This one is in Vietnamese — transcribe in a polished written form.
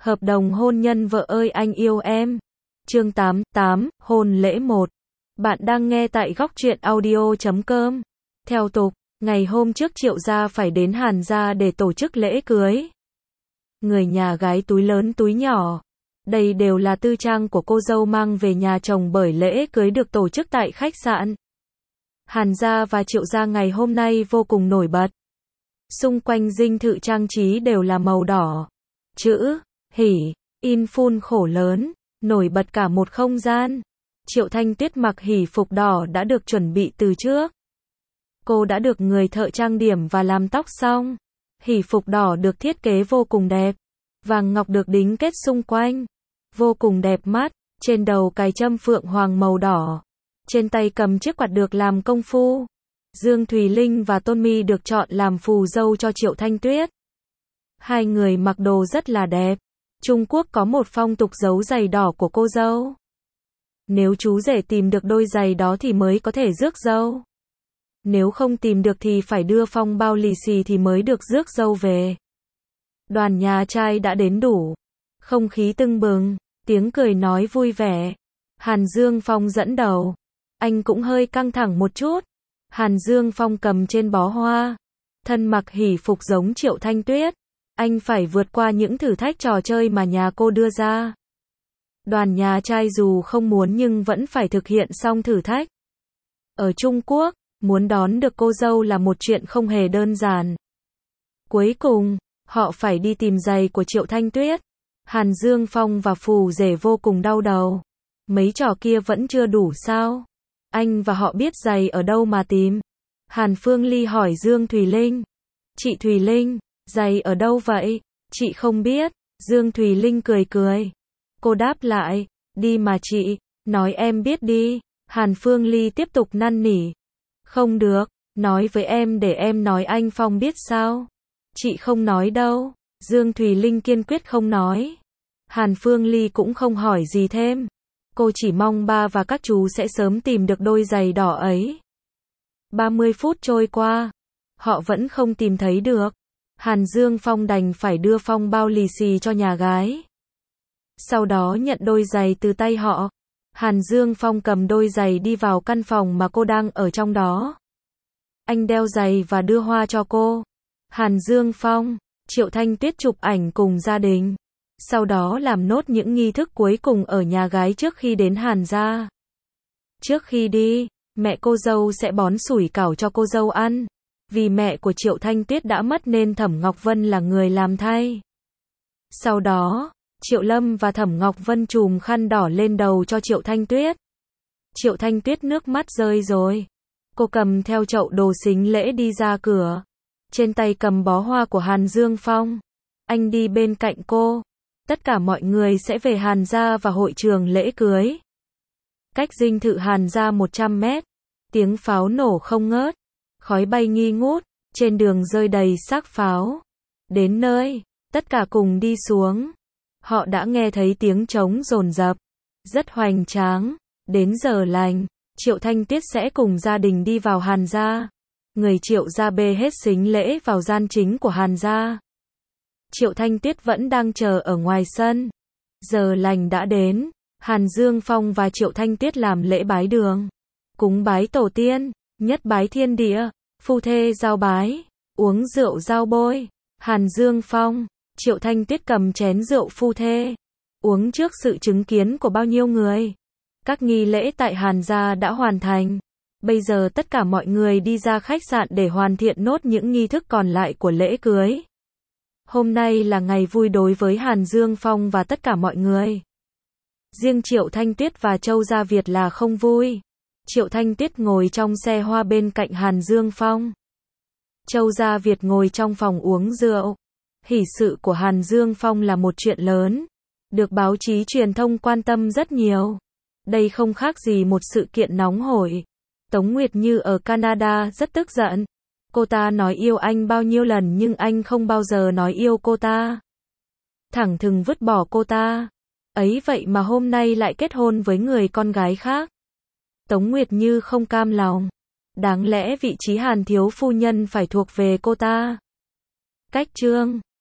Hợp đồng hôn nhân vợ ơi anh yêu em. Chương 88, hôn lễ 1. Bạn đang nghe tại góc truyện audio.com. Theo tục, ngày hôm trước Triệu gia phải đến Hàn gia để tổ chức lễ cưới. Người nhà gái túi lớn túi nhỏ. Đây đều là tư trang của cô dâu mang về nhà chồng bởi lễ cưới được tổ chức tại khách sạn. Hàn gia và Triệu gia ngày hôm nay vô cùng nổi bật. Xung quanh dinh thự trang trí đều là màu đỏ. Chữ hỉ in phun khổ lớn, nổi bật cả một không gian. Triệu Thanh Tuyết mặc hỉ phục đỏ đã được chuẩn bị từ trước. Cô đã được người thợ trang điểm và làm tóc xong. Hỉ phục đỏ được thiết kế vô cùng đẹp. Vàng ngọc được đính kết xung quanh. Vô cùng đẹp mắt. Trên đầu cài trâm phượng hoàng màu đỏ. Trên tay cầm chiếc quạt được làm công phu. Dương Thùy Linh và Tôn My được chọn làm phù dâu cho Triệu Thanh Tuyết. Hai người mặc đồ rất là đẹp. Trung Quốc có một phong tục giấu giày đỏ của cô dâu. Nếu chú rể tìm được đôi giày đó thì mới có thể rước dâu. Nếu không tìm được thì phải đưa phong bao lì xì thì mới được rước dâu về. Đoàn nhà trai đã đến đủ. Không khí tưng bừng, tiếng cười nói vui vẻ. Hàn Dương Phong dẫn đầu. Anh cũng hơi căng thẳng một chút. Hàn Dương Phong cầm trên bó hoa. Thân mặc hỉ phục giống Triệu Thanh Tuyết. Anh phải vượt qua những thử thách trò chơi mà nhà cô đưa ra. Đoàn nhà trai dù không muốn nhưng vẫn phải thực hiện xong thử thách. Ở Trung Quốc, muốn đón được cô dâu là một chuyện không hề đơn giản. Cuối cùng, họ phải đi tìm giày của Triệu Thanh Tuyết. Hàn Dương Phong và phù rể vô cùng đau đầu. Mấy trò kia vẫn chưa đủ sao? Anh và họ biết giày ở đâu mà tìm? Hàn Phương Ly hỏi Dương Thùy Linh. Chị Thùy Linh, giày ở đâu vậy? Chị không biết. Dương Thùy Linh cười cười. Cô đáp lại, đi mà chị, nói em biết đi. Hàn Phương Ly tiếp tục năn nỉ. Không được, nói với em để em nói anh Phong biết sao? Chị không nói đâu. Dương Thùy Linh kiên quyết không nói. Hàn Phương Ly cũng không hỏi gì thêm. Cô chỉ mong ba và các chú sẽ sớm tìm được đôi giày đỏ ấy. 30 phút trôi qua, họ vẫn không tìm thấy được. Hàn Dương Phong đành phải đưa phong bao lì xì cho nhà gái. Sau đó nhận đôi giày từ tay họ. Hàn Dương Phong cầm đôi giày đi vào căn phòng mà cô đang ở trong đó. Anh đeo giày và đưa hoa cho cô. Hàn Dương Phong, Triệu Thanh Tuyết chụp ảnh cùng gia đình. Sau đó làm nốt những nghi thức cuối cùng ở nhà gái trước khi đến Hàn gia. Trước khi đi, mẹ cô dâu sẽ bón sủi cảo cho cô dâu ăn. Vì mẹ của Triệu Thanh Tuyết đã mất nên Thẩm Ngọc Vân là người làm thay. Sau đó, Triệu Lâm và Thẩm Ngọc Vân chùm khăn đỏ lên đầu cho Triệu Thanh Tuyết. Triệu Thanh Tuyết nước mắt rơi rồi. Cô cầm theo chậu đồ sính lễ đi ra cửa. Trên tay cầm bó hoa của Hàn Dương Phong. Anh đi bên cạnh cô. Tất cả mọi người sẽ về Hàn gia và hội trường lễ cưới. Cách dinh thự Hàn gia 100 mét. Tiếng pháo nổ không ngớt. Khói bay nghi ngút. Trên đường rơi đầy xác pháo. Đến nơi, tất cả cùng đi xuống. Họ đã nghe thấy tiếng trống dồn dập. Rất hoành tráng. Đến giờ lành, Triệu Thanh Tuyết sẽ cùng gia đình đi vào Hàn gia. Người Triệu gia bê hết sính lễ vào gian chính của Hàn gia. Triệu Thanh Tuyết vẫn đang chờ ở ngoài sân. Giờ lành đã đến. Hàn Dương Phong và Triệu Thanh Tuyết làm lễ bái đường. Cúng bái tổ tiên, nhất bái thiên địa, phu thê giao bái, uống rượu giao bôi. Hàn Dương Phong, Triệu Thanh Tuyết cầm chén rượu phu thê. Uống trước sự chứng kiến của bao nhiêu người. Các nghi lễ tại Hàn gia đã hoàn thành. Bây giờ tất cả mọi người đi ra khách sạn để hoàn thiện nốt những nghi thức còn lại của lễ cưới. Hôm nay là ngày vui đối với Hàn Dương Phong và tất cả mọi người. Riêng Triệu Thanh Tuyết và Châu Gia Việt là không vui. Triệu Thanh Tuyết ngồi trong xe hoa bên cạnh Hàn Dương Phong. Châu Gia Việt ngồi trong phòng uống rượu. Hỷ sự của Hàn Dương Phong là một chuyện lớn. Được báo chí truyền thông quan tâm rất nhiều. Đây không khác gì một sự kiện nóng hổi. Tống Nguyệt Như ở Canada rất tức giận. Cô ta nói yêu anh bao nhiêu lần nhưng anh không bao giờ nói yêu cô ta. Thẳng thừng vứt bỏ cô ta. Ấy vậy mà hôm nay lại kết hôn với người con gái khác. Tống Nguyệt Như không cam lòng. Đáng lẽ vị trí Hàn thiếu phu nhân phải thuộc về cô ta. Cách chương